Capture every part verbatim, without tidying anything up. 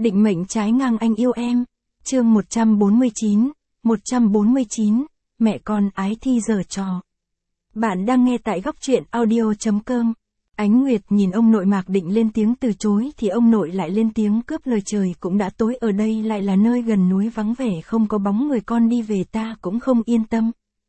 Định mệnh trái ngang anh yêu em. Chương một trăm bốn mươi chín, một trăm bốn mươi chín, mẹ con ái thi giở trò. Bạn đang nghe tại góc truyện audio chấm com. Ánh Nguyệt nhìn ông nội Mạc định lên tiếng từ chối thì ông nội lại lên tiếng cướp lời, trời cũng đã tối, ở đây lại là nơi gần núi vắng vẻ không có bóng người, con đi về ta cũng không yên tâm.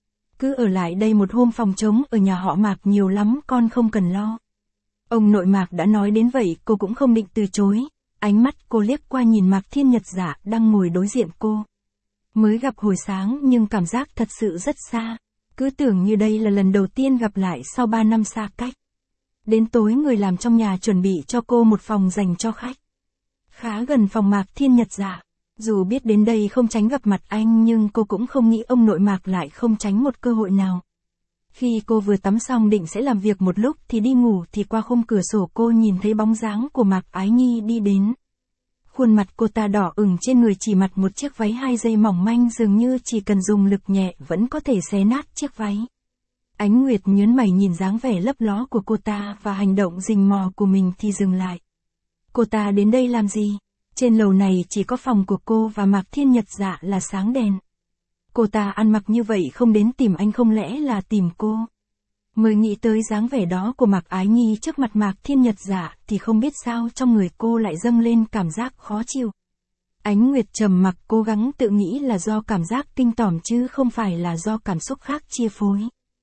Cứ ở lại đây một hôm, phòng trống ở nhà họ Mạc nhiều lắm, con không cần lo. Ông nội Mạc đã nói đến vậy, cô cũng không định từ chối. Ánh mắt cô liếc qua nhìn Mạc Thiên Nhật Dạ đang ngồi đối diện cô. Mới gặp hồi sáng nhưng cảm giác thật sự rất xa. Cứ tưởng như đây là lần đầu tiên gặp lại sau ba năm xa cách. Đến tối người làm trong nhà chuẩn bị cho cô một phòng dành cho khách. Khá gần phòng Mạc Thiên Nhật Dạ. Dù biết đến đây không tránh gặp mặt anh nhưng cô cũng không nghĩ ông nội Mạc lại không tránh một cơ hội nào. Khi cô vừa tắm xong định sẽ làm việc một lúc thì đi ngủ thì qua khung cửa sổ cô nhìn thấy bóng dáng của Mạc Ái Nhi đi đến. Khuôn mặt cô ta đỏ ửng, trên người chỉ mặc một chiếc váy hai dây mỏng manh, dường như chỉ cần dùng lực nhẹ vẫn có thể xé nát chiếc váy. Ánh Nguyệt nhớn mày nhìn dáng vẻ lấp ló của cô ta và hành động rình mò của mình thì dừng lại. Cô ta đến đây làm gì? Trên lầu này chỉ có phòng của cô và Mạc Thiên Nhật Dạ là sáng đèn. Cô ta ăn mặc như vậy không đến tìm anh, không lẽ là tìm cô? Mới nghĩ tới dáng vẻ đó của Mạc Ái Nhi trước mặt Mạc Thiên Nhật Dạ thì không biết sao trong người cô lại dâng lên cảm giác khó chịu. Ánh Nguyệt trầm mặc, cố gắng tự nghĩ là do cảm giác kinh tởm chứ không phải là do cảm xúc khác chia phối.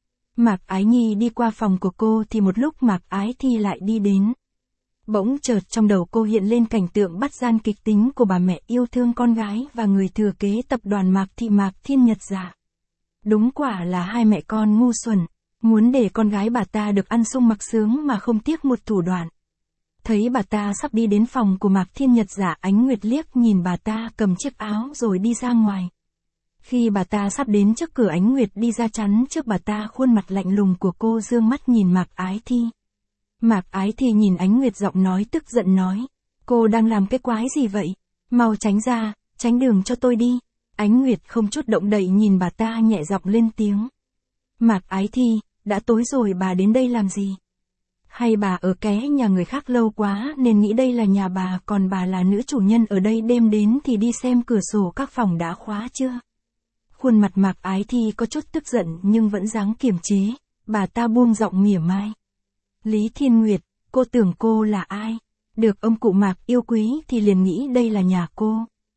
Mạc Ái Nhi đi qua phòng của cô thì một lúc Mạc Ái Thi lại đi đến. Bỗng chợt trong đầu cô hiện lên cảnh tượng bắt gian kịch tính của bà mẹ yêu thương con gái và người thừa kế tập đoàn Mạc Thị Mạc Thiên Nhật Dạ. Đúng quả là hai mẹ con ngu xuẩn, muốn để con gái bà ta được ăn sung mặc sướng mà không tiếc một thủ đoạn. Thấy bà ta sắp đi đến phòng của Mạc Thiên Nhật Dạ, Ánh Nguyệt liếc nhìn bà ta cầm chiếc áo rồi đi ra ngoài. Khi bà ta sắp đến trước cửa, Ánh Nguyệt đi ra chắn trước bà ta, khuôn mặt lạnh lùng của cô dương mắt nhìn Mạc Ái Thi. Mạc Ái Thi nhìn Ánh Nguyệt, giọng nói tức giận nói, cô đang làm cái quái gì vậy? Mau tránh ra, tránh đường cho tôi đi. Ánh Nguyệt không chút động đậy nhìn bà ta, nhẹ giọng lên tiếng. Mạc Ái Thi, đã tối rồi bà đến đây làm gì? Hay bà ở ké nhà người khác lâu quá nên nghĩ đây là nhà bà, còn bà là nữ chủ nhân ở đây, đêm đến thì đi xem cửa sổ các phòng đã khóa chưa? Khuôn mặt Mạc Ái Thi có chút tức giận nhưng vẫn dáng kiềm chế, bà ta buông giọng mỉa mai. Lý Thiên Nguyệt, cô tưởng cô là ai? Được ông cụ Mạc yêu quý thì liền nghĩ đây là nhà cô.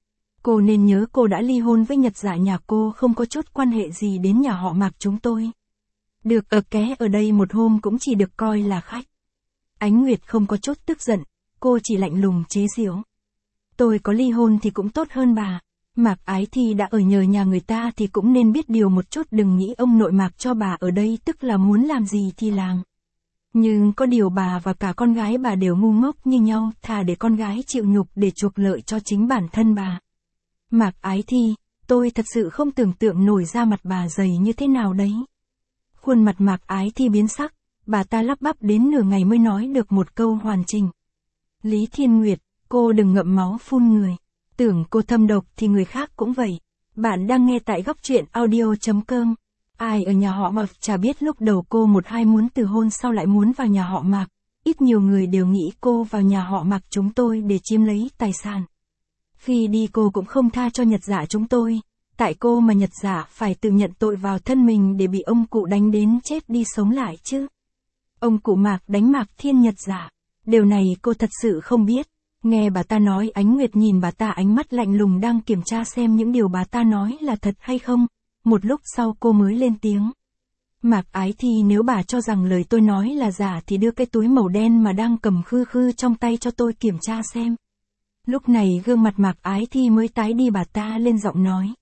Cô nên nhớ cô đã ly hôn với Nhật Dạ, nhà cô không có chút quan hệ gì đến nhà họ Mạc chúng tôi. Được ở ké ở đây một hôm cũng chỉ được coi là khách. Ánh Nguyệt không có chút tức giận, cô chỉ lạnh lùng chế giễu. Tôi có ly hôn thì cũng tốt hơn bà. Mạc Ái Thi đã ở nhờ nhà người ta thì cũng nên biết điều một chút, đừng nghĩ ông nội Mạc cho bà ở đây tức là muốn làm gì thì làm. Nhưng có điều bà và cả con gái bà đều ngu ngốc như nhau, thà để con gái chịu nhục để chuộc lợi cho chính bản thân bà. Mạc Ái Thi, tôi thật sự không tưởng tượng nổi da mặt bà dày như thế nào đấy. Khuôn mặt Mạc Ái Thi biến sắc, bà ta lắp bắp đến nửa ngày mới nói được một câu hoàn chỉnh. Lý Thiên Nguyệt, cô đừng ngậm máu phun người. Tưởng cô thâm độc thì người khác cũng vậy. Bạn đang nghe tại góc truyện audio chấm com. Ai ở nhà họ Mạc chả biết lúc đầu cô một hai muốn từ hôn, sau lại muốn vào nhà họ Mạc. Ít nhiều người đều nghĩ cô vào nhà họ Mạc chúng tôi để chiếm lấy tài sản. Khi đi cô cũng không tha cho Nhật Dạ chúng tôi. Tại cô mà Nhật Dạ phải tự nhận tội vào thân mình để bị ông cụ đánh đến chết đi sống lại chứ. Ông cụ Mạc đánh Mạc Thiên Nhật Dạ. Điều này cô thật sự không biết. Nghe bà ta nói, Ánh Nguyệt nhìn bà ta ánh mắt lạnh lùng đang kiểm tra xem những điều bà ta nói là thật hay không. Một lúc sau cô mới lên tiếng. Mạc Ái Thi, nếu bà cho rằng lời tôi nói là giả thì đưa cái túi màu đen mà đang cầm khư khư trong tay cho tôi kiểm tra xem. Lúc này gương mặt Mạc Ái Thi mới tái đi, bà ta lên giọng nói.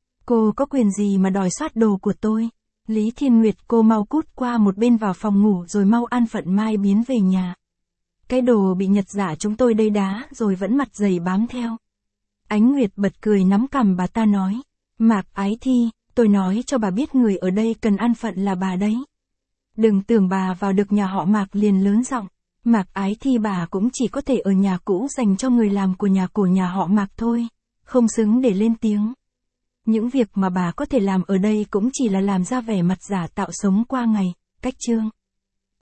Cô có quyền gì mà đòi soát đồ của tôi? Lý Thiên Nguyệt, cô mau cút qua một bên vào phòng ngủ rồi mau an phận mai biến về nhà. Cái đồ bị Nhật Dạ chúng tôi đây đá rồi vẫn mặt dày bám theo. Ánh Nguyệt bật cười nắm cằm bà ta nói. Mạc Ái Thi, tôi nói cho bà biết người ở đây cần an phận là bà đấy. Đừng tưởng bà vào được nhà họ Mạc liền lớn giọng. Mạc Ái Thi, bà cũng chỉ có thể ở nhà cũ dành cho người làm của nhà của nhà họ Mạc thôi. Không xứng để lên tiếng. Những việc mà bà có thể làm ở đây cũng chỉ là làm ra vẻ mặt giả tạo sống qua ngày. Cách chương.